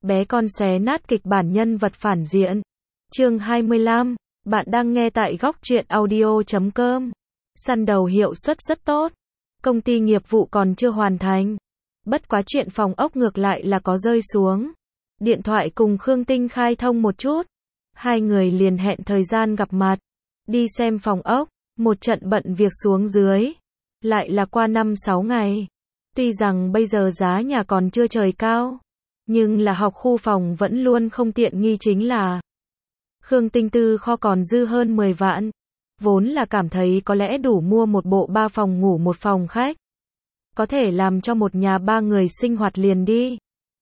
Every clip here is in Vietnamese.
Bé con xé nát kịch bản nhân vật phản diện. Chương 25. Bạn đang nghe tại góc truyện audio.com. Săn đầu hiệu suất rất tốt. Công ty nghiệp vụ còn chưa hoàn thành. Bất quá chuyện phòng ốc ngược lại là có rơi xuống. Điện thoại cùng Khương Tinh khai thông một chút. Hai người liền hẹn thời gian gặp mặt. Đi xem phòng ốc. Một trận bận việc xuống dưới. Lại là qua 5-6 ngày. Tuy rằng bây giờ giá nhà còn chưa trời cao. Nhưng là học khu phòng vẫn luôn không tiện nghi chính là. Khương Tinh tư kho còn dư hơn 10 vạn. Vốn là cảm thấy có lẽ đủ mua một bộ 3 phòng ngủ một phòng khách. Có thể làm cho một nhà 3 người sinh hoạt liền đi.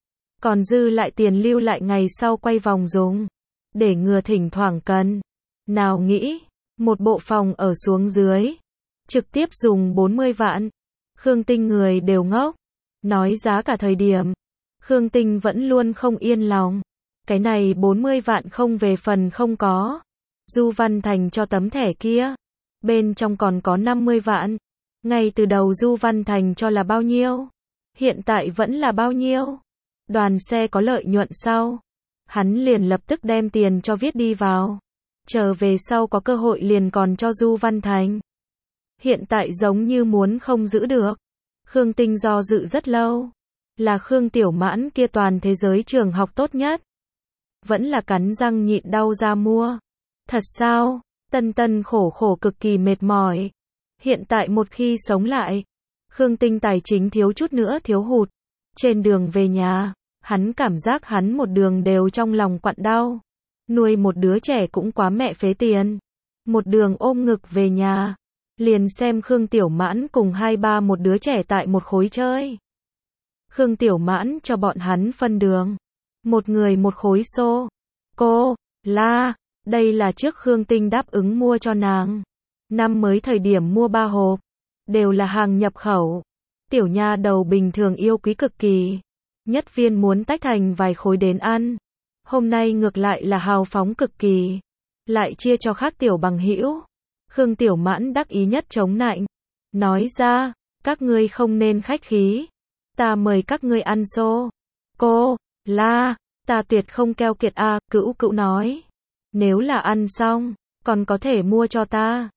Còn dư lại tiền lưu lại ngày sau quay vòng dùng. Để ngừa thỉnh thoảng cần. Nào nghĩ, một bộ phòng ở xuống dưới. Trực tiếp dùng 40 vạn. Khương Tinh người đều ngốc. Nói giá cả thời điểm. Khương Tinh vẫn luôn không yên lòng. Cái này 40 vạn không về phần không có. Du Văn Thành cho tấm thẻ kia. Bên trong còn có 50 vạn. Ngay từ đầu Du Văn Thành cho là bao nhiêu? Hiện tại vẫn là bao nhiêu? Đoàn xe có lợi nhuận sau. Hắn liền lập tức đem tiền cho viết đi vào. Chờ về sau có cơ hội liền còn cho Du Văn Thành. Hiện tại giống như muốn không giữ được. Khương Tinh do dự rất lâu. Là Khương Tiểu Mãn kia toàn thế giới trường học tốt nhất. Vẫn là cắn răng nhịn đau ra mua. Thật sao? Tân Tân khổ khổ cực kỳ mệt mỏi. Hiện tại một khi sống lại, Khương Tinh tài chính thiếu chút nữa thiếu hụt. Trên đường về nhà, hắn cảm giác hắn một đường đều trong lòng quặn đau. Nuôi một đứa trẻ cũng quá mẹ phế tiền. Một đường ôm ngực về nhà, liền xem Khương Tiểu Mãn cùng 2-3 một đứa trẻ tại một khối chơi. Khương Tiểu Mãn cho bọn hắn phân đường. Một người một khối xô. Cô, la, đây là trước Khương Tinh đáp ứng mua cho nàng. Năm mới thời điểm mua 3 hộp. Đều là hàng nhập khẩu. Tiểu nha đầu bình thường yêu quý cực kỳ. Nhất viên muốn tách thành vài khối đến ăn. Hôm nay ngược lại là hào phóng cực kỳ. Lại chia cho khác tiểu bằng hữu. Khương Tiểu Mãn đắc ý nhất chống nạnh. Nói ra, các ngươi không nên khách khí. Ta mời các ngươi ăn xô. Cô, la, ta tuyệt không keo kiệt a, Cữu Cữu nói. Nếu là ăn xong, còn có thể mua cho ta.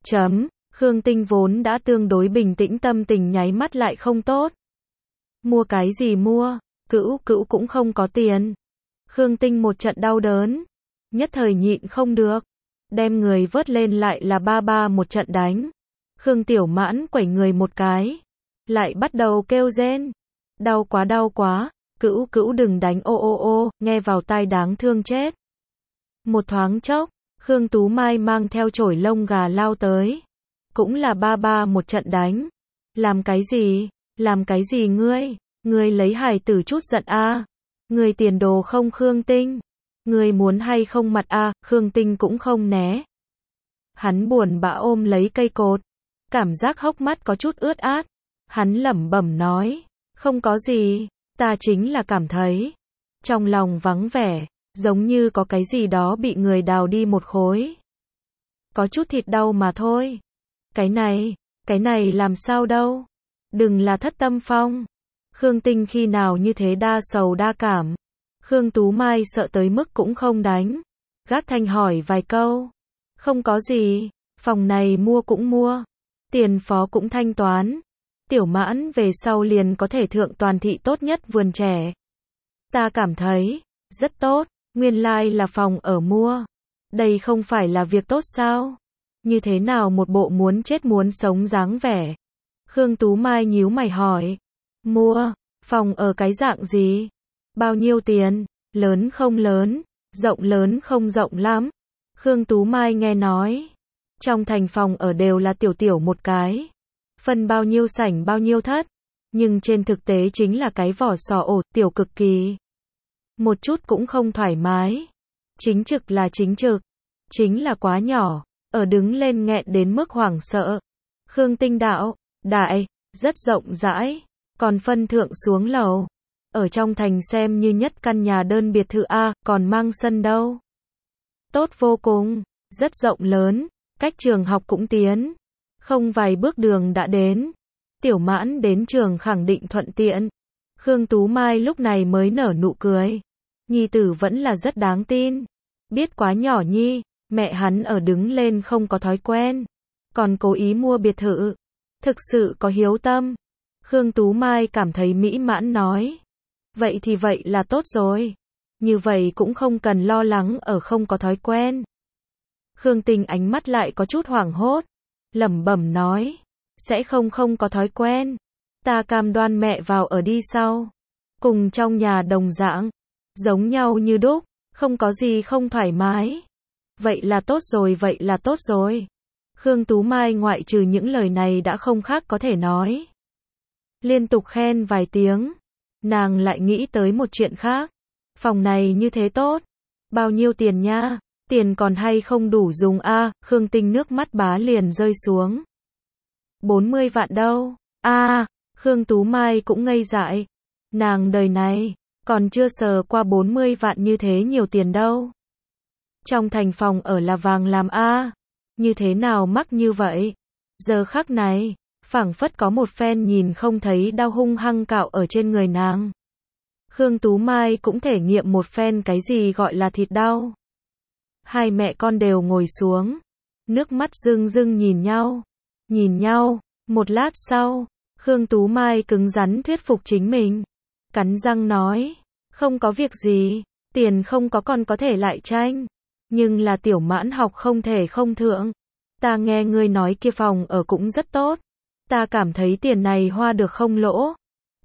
Khương Tinh vốn đã tương đối bình tĩnh tâm tình nháy mắt lại không tốt. Mua cái gì mua, Cữu Cữu cũng không có tiền. Khương Tinh một trận đau đớn. Nhất thời nhịn không được. Đem người vớt lên lại là ba một trận đánh. Khương Tiểu Mãn quẩy người một cái. Lại bắt đầu kêu rên. Đau quá, Cữu Cữu đừng đánh ô, nghe vào tai đáng thương chết. Một thoáng chốc, Khương Tú Mai mang theo chổi lông gà lao tới. Cũng là ba một trận đánh. Làm cái gì ngươi lấy hài tử chút giận a. Ngươi tiền đồ không Khương Tinh. Ngươi muốn hay không mặt a, Khương Tinh cũng không né. Hắn buồn bã ôm lấy cây cột. Cảm giác hốc mắt có chút ướt át. Hắn lẩm bẩm nói. Không có gì, ta chính là cảm thấy. Trong lòng vắng vẻ, giống như có cái gì đó bị người đào đi một khối. Có chút thịt đau mà thôi. Cái này làm sao đâu. Đừng là Thất Tâm Phong. Khương Tinh khi nào như thế đa sầu đa cảm. Khương Tú Mai sợ tới mức cũng không đánh. Gác thanh hỏi vài câu. Không có gì, phòng này mua cũng mua. Tiền phó cũng thanh toán. Tiểu Mãn về sau liền có thể thượng toàn thị tốt nhất vườn trẻ. Ta cảm thấy, rất tốt, nguyên lai là phòng ở mua. Đây không phải là việc tốt sao? Như thế nào một bộ muốn chết muốn sống dáng vẻ? Khương Tú Mai nhíu mày hỏi. Mua, phòng ở cái dạng gì? Bao nhiêu tiền? Lớn không lớn? Rộng lớn không rộng lắm? Khương Tú Mai nghe nói. Trong thành phòng ở đều là tiểu một cái. Phân bao nhiêu sảnh bao nhiêu thất. Nhưng trên thực tế chính là cái vỏ sò ổ tiểu cực kỳ. Một chút cũng không thoải mái. Chính trực là chính trực. Chính là quá nhỏ. Ở đứng lên nghẹn đến mức hoảng sợ. Khương Tinh đạo. Đại, rất rộng rãi. Còn phân thượng xuống lầu. Ở trong thành xem như nhất căn nhà đơn biệt thự A, còn mang sân đâu. Tốt vô cùng. Rất rộng lớn. Cách trường học cũng tiến. Không vài bước đường đã đến. Tiểu Mãn đến trường khẳng định thuận tiện. Khương Tú Mai lúc này mới nở nụ cười. nhi tử vẫn là rất đáng tin. Biết quá nhỏ nhi, mẹ hắn ở đứng lên không có thói quen, còn cố ý mua biệt thự. Thực sự có hiếu tâm. Khương Tú Mai cảm thấy mỹ mãn nói. Vậy thì vậy là tốt rồi. Như vậy cũng không cần lo lắng ở không có thói quen. Khương Tình ánh mắt lại có chút hoảng hốt, lẩm bẩm nói. Sẽ không có thói quen. Ta cam đoan mẹ vào ở đi sau. Cùng trong nhà đồng dạng. Giống nhau như đúc, không có gì không thoải mái. Vậy là tốt rồi, vậy là tốt rồi. Khương Tú Mai ngoại trừ những lời này đã không khác có thể nói. Liên tục khen vài tiếng, nàng lại nghĩ tới một chuyện khác. Phòng này như thế tốt. Bao nhiêu tiền nha? Tiền còn hay không đủ dùng a? Khương Tinh nước mắt bá liền rơi xuống. 40 vạn đâu? Khương Tú Mai cũng ngây dại. Nàng đời này, còn chưa sờ qua 40 vạn như thế nhiều tiền đâu. Trong thành phòng ở là vàng làm như thế nào mắc như vậy? Giờ khắc này, phảng phất có một phen nhìn không thấy đau hung hăng cạo ở trên người nàng. Khương Tú Mai cũng thể nghiệm một phen cái gì gọi là thịt đau. Hai mẹ con đều ngồi xuống, nước mắt rưng rưng nhìn nhau, một lát sau, Khương Tú Mai cứng rắn thuyết phục chính mình, cắn răng nói, không có việc gì, tiền không có còn có thể lại tranh, nhưng là Tiểu Mãn học không thể không thượng. Ta nghe ngươi nói kia phòng ở cũng rất tốt, ta cảm thấy tiền này hoa được không lỗ.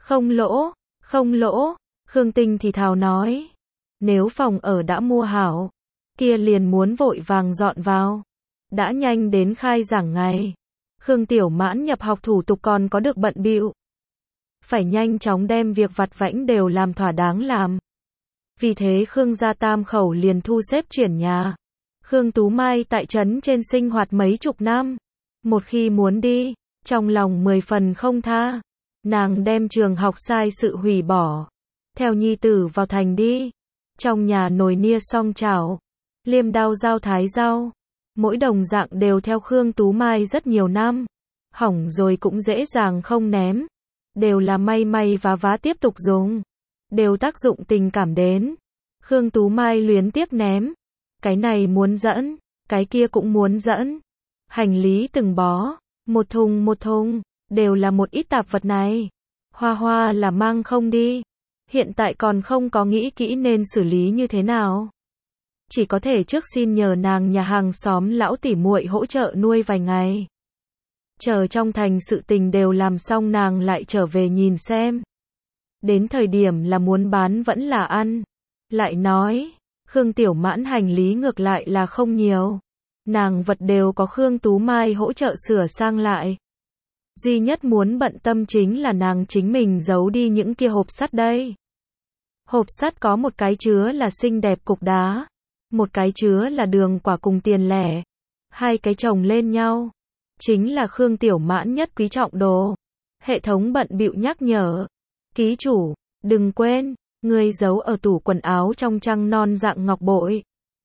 Không lỗ, Khương Tinh thì thào nói, nếu phòng ở đã mua hảo, kia liền muốn vội vàng dọn vào. Đã nhanh đến khai giảng ngày, Khương Tiểu Mãn nhập học thủ tục còn có được bận bịu. Phải nhanh chóng đem việc vặt vãnh đều làm thỏa đáng làm. Vì thế Khương gia tam khẩu liền thu xếp chuyển nhà. Khương Tú Mai tại trấn trên sinh hoạt mấy chục năm. Một khi muốn đi, trong lòng 10 phần không tha. Nàng đem trường học sai sự hủy bỏ. Theo nhi tử vào thành đi. Trong nhà nồi nia song chảo, liêm đao dao thái rau. Mỗi đồng dạng đều theo Khương Tú Mai rất nhiều năm. Hỏng rồi cũng dễ dàng không ném. Đều là may vá tiếp tục dùng. Đều tác dụng tình cảm đến. Khương Tú Mai luyến tiếc ném. Cái này muốn dẫn, cái kia cũng muốn dẫn. Hành lý từng bó, một thùng, đều là một ít tạp vật này. Hoa là mang không đi. Hiện tại còn không có nghĩ kỹ nên xử lý như thế nào. Chỉ có thể trước xin nhờ nàng nhà hàng xóm lão tỉ muội hỗ trợ nuôi vài ngày. Chờ trong thành sự tình đều làm xong nàng lại trở về nhìn xem. Đến thời điểm là muốn bán vẫn là ăn. Lại nói, Khương Tiểu Mãn hành lý ngược lại là không nhiều. Nàng vật đều có Khương Tú Mai hỗ trợ sửa sang lại. Duy nhất muốn bận tâm chính là nàng chính mình giấu đi những kia hộp sắt đây. Hộp sắt có một cái chứa là xinh đẹp cục đá. Một cái chứa là đường quả cùng tiền lẻ. Hai cái chồng lên nhau. Chính là Khương Tiểu Mãn nhất quý trọng đồ. Hệ thống bận bịu nhắc nhở. Ký chủ, đừng quên, người giấu ở tủ quần áo trong trăng non dạng ngọc bội.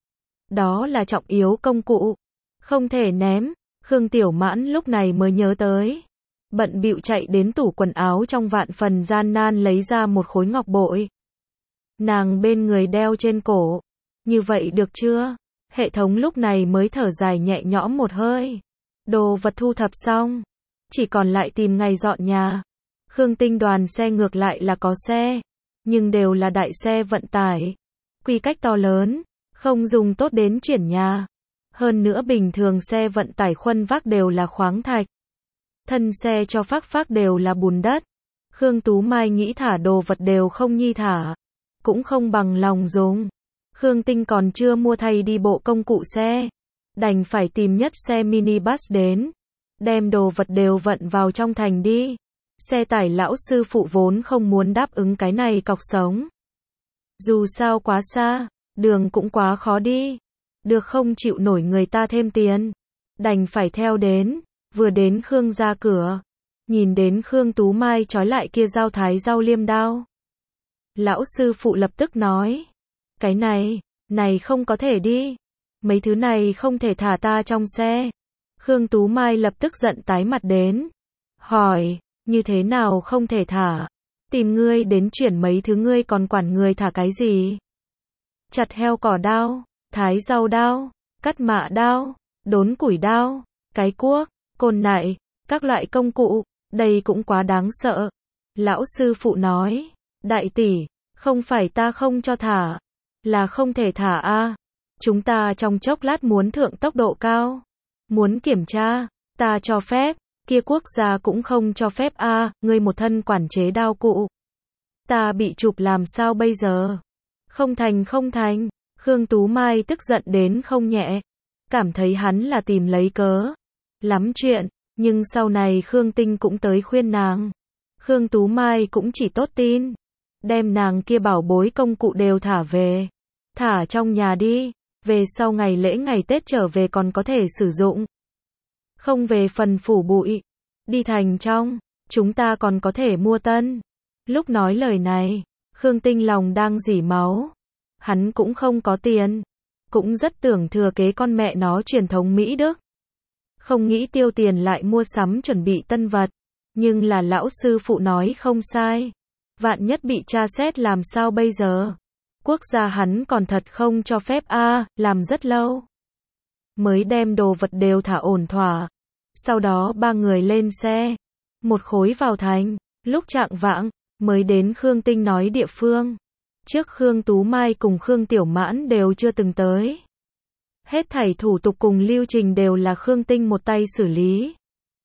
Đó là trọng yếu công cụ. Không thể ném. Khương Tiểu Mãn lúc này mới nhớ tới. Bận bịu chạy đến tủ quần áo trong vạn phần gian nan lấy ra một khối ngọc bội. Nàng bên người đeo trên cổ. Như vậy được chưa? Hệ thống lúc này mới thở dài nhẹ nhõm một hơi. Đồ vật thu thập xong. Chỉ còn lại tìm ngày dọn nhà. Khương Tinh đoàn xe ngược lại là có xe. Nhưng đều là đại xe vận tải. Quy cách to lớn. Không dùng tốt đến chuyển nhà. Hơn nữa bình thường xe vận tải khuân vác đều là khoáng thạch. Thân xe cho phác đều là bùn đất. Khương Tú Mai nghĩ thả đồ vật đều không nhi thả. Cũng không bằng lòng dùng. Khương Tinh còn chưa mua thay đi bộ công cụ xe. Đành phải tìm nhất xe minibus đến. Đem đồ vật đều vận vào trong thành đi. Xe tải lão sư phụ vốn không muốn đáp ứng cái này cọc sống. Dù sao quá xa, đường cũng quá khó đi. Được không chịu nổi người ta thêm tiền. Đành phải theo đến. Vừa đến Khương ra cửa. Nhìn đến Khương Tú Mai trói lại kia dao thái rau liêm đao. Lão sư phụ lập tức nói. Cái này không có thể đi. Mấy thứ này không thể thả ta trong xe. Khương Tú Mai lập tức giận tái mặt đến. Hỏi, như thế nào không thể thả? Tìm ngươi đến chuyển mấy thứ ngươi còn quản người thả cái gì? chặt heo cỏ đao, thái rau đao, cắt mạ đao, đốn củi đao, cái cuốc, côn nại, các loại công cụ, đây cũng quá đáng sợ. Lão sư phụ nói, đại tỷ, không phải ta không cho thả, là không thể thả a. Chúng ta trong chốc lát muốn thượng tốc độ cao, muốn kiểm tra, ta cho phép, kia quốc gia cũng không cho phép a, ngươi một thân quản chế đao cụ. Ta bị chụp làm sao bây giờ? Không thành, Khương Tú Mai tức giận đến không nhẹ, cảm thấy hắn là tìm lấy cớ, lắm chuyện, nhưng sau này Khương Tinh cũng tới khuyên nàng. Khương Tú Mai cũng chỉ tốt tin, đem nàng kia bảo bối công cụ đều thả về, thả trong nhà đi, về sau ngày lễ ngày Tết trở về còn có thể sử dụng. Không về phần phủ bụi, đi thành trong, chúng ta còn có thể mua tân. Lúc nói lời này, Khương Tinh lòng đang rỉ máu. Hắn cũng không có tiền, cũng rất tưởng thừa kế con mẹ nó truyền thống Mỹ Đức. Không nghĩ tiêu tiền lại mua sắm chuẩn bị tân vật, nhưng là lão sư phụ nói không sai. Vạn nhất bị tra xét làm sao bây giờ? Quốc gia hắn còn thật không cho phép a, làm rất lâu. Mới đem đồ vật đều thả ổn thỏa. Sau đó ba người lên xe, một khối vào thành, lúc chạng vạng, mới đến Khương Tinh nói địa phương. Trước Khương Tú Mai cùng Khương Tiểu Mãn đều chưa từng tới. Hết thảy thủ tục cùng lưu trình đều là Khương Tinh một tay xử lý.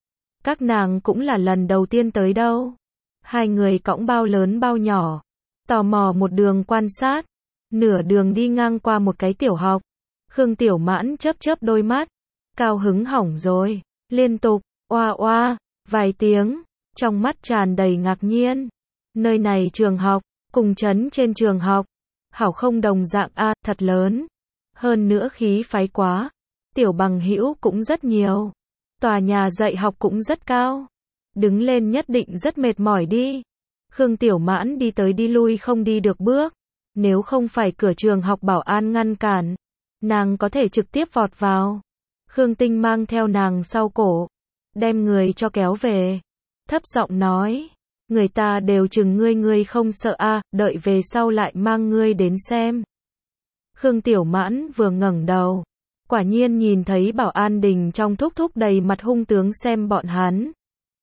Các nàng cũng là lần đầu tiên tới đâu. Hai người cõng bao lớn bao nhỏ, tò mò một đường quan sát. Nửa đường đi ngang qua một cái tiểu học. Khương Tiểu Mãn chớp chớp đôi mắt, cao hứng hỏng rồi, liên tục, oa oa, vài tiếng, trong mắt tràn đầy ngạc nhiên. Nơi này trường học, cùng trấn trên trường học, hảo không đồng dạng a, thật lớn. Hơn nữa khí phái quá, tiểu bằng hữu cũng rất nhiều. Tòa nhà dạy học cũng rất cao. Đứng lên nhất định rất mệt mỏi đi. Khương Tiểu Mãn đi tới đi lui không đi được bước. Nếu không phải cửa trường học bảo an ngăn cản, nàng có thể trực tiếp vọt vào. Khương Tinh mang theo nàng sau cổ, đem người cho kéo về. Thấp giọng nói, người ta đều chừng ngươi không sợ a, đợi về sau lại mang ngươi đến xem. Khương Tiểu Mãn vừa ngẩng đầu, quả nhiên nhìn thấy bảo an đình trong thúc thúc đầy mặt hung tướng xem bọn hắn.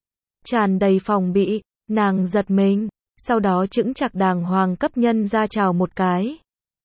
Tràn đầy phòng bị, nàng giật mình, sau đó chững chạc đàng hoàng cấp nhân ra chào một cái.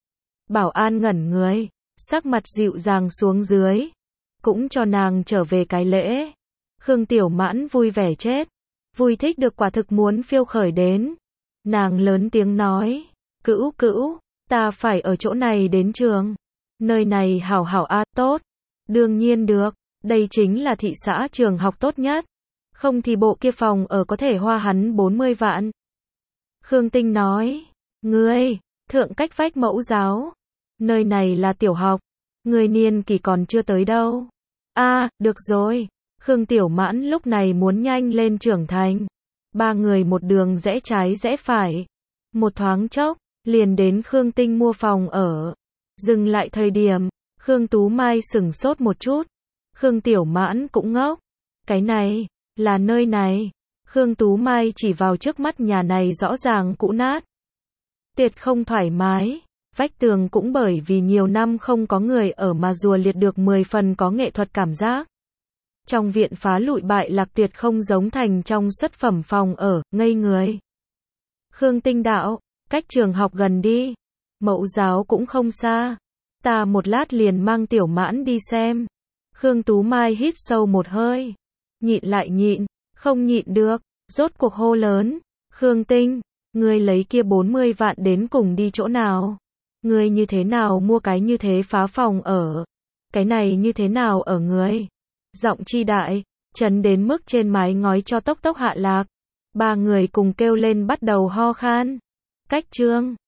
Bảo an ngẩn người, sắc mặt dịu dàng xuống dưới, cũng cho nàng trở về cái lễ. Khương Tiểu Mãn vui vẻ chết, vui thích được quả thực muốn phiêu khởi đến. Nàng lớn tiếng nói, cữu, ta phải ở chỗ này đến trường. Nơi này hảo hảo a, tốt. Đương nhiên được, đây chính là thị xã trường học tốt nhất. Không thì bộ kia phòng ở có thể hoa hắn 40 vạn. Khương Tinh nói, ngươi, thượng cách vách mẫu giáo. Nơi này là tiểu học, ngươi niên kỳ còn chưa tới đâu. A, được rồi. Khương Tiểu Mãn lúc này muốn nhanh lên trưởng thành. Ba người một đường rẽ trái rẽ phải. Một thoáng chốc, liền đến Khương Tinh mua phòng ở. Dừng lại thời điểm, Khương Tú Mai sửng sốt một chút. Khương Tiểu Mãn cũng ngốc. Cái này, là nơi này. Khương Tú Mai chỉ vào trước mắt nhà này rõ ràng cũ nát. Tiệt không thoải mái. Vách tường cũng bởi vì nhiều năm không có người ở mà rùa liệt được 10 phần có nghệ thuật cảm giác. Trong viện phá lụi bại lạc tuyệt không giống thành trong xuất phẩm phòng ở, ngây người. Khương Tinh đạo, cách trường học gần đi. Mẫu giáo cũng không xa. Ta một lát liền mang Tiểu Mãn đi xem. Khương Tú Mai hít sâu một hơi. Nhịn lại nhịn, không nhịn được, rốt cuộc hô lớn. Khương Tinh, ngươi lấy kia 40 vạn đến cùng đi chỗ nào? Ngươi như thế nào mua cái như thế phá phòng ở? Cái này như thế nào ở ngươi? Giọng chi đại, chấn đến mức trên mái ngói cho tốc tốc hạ lạc. Ba người cùng kêu lên bắt đầu ho khan. Cách chương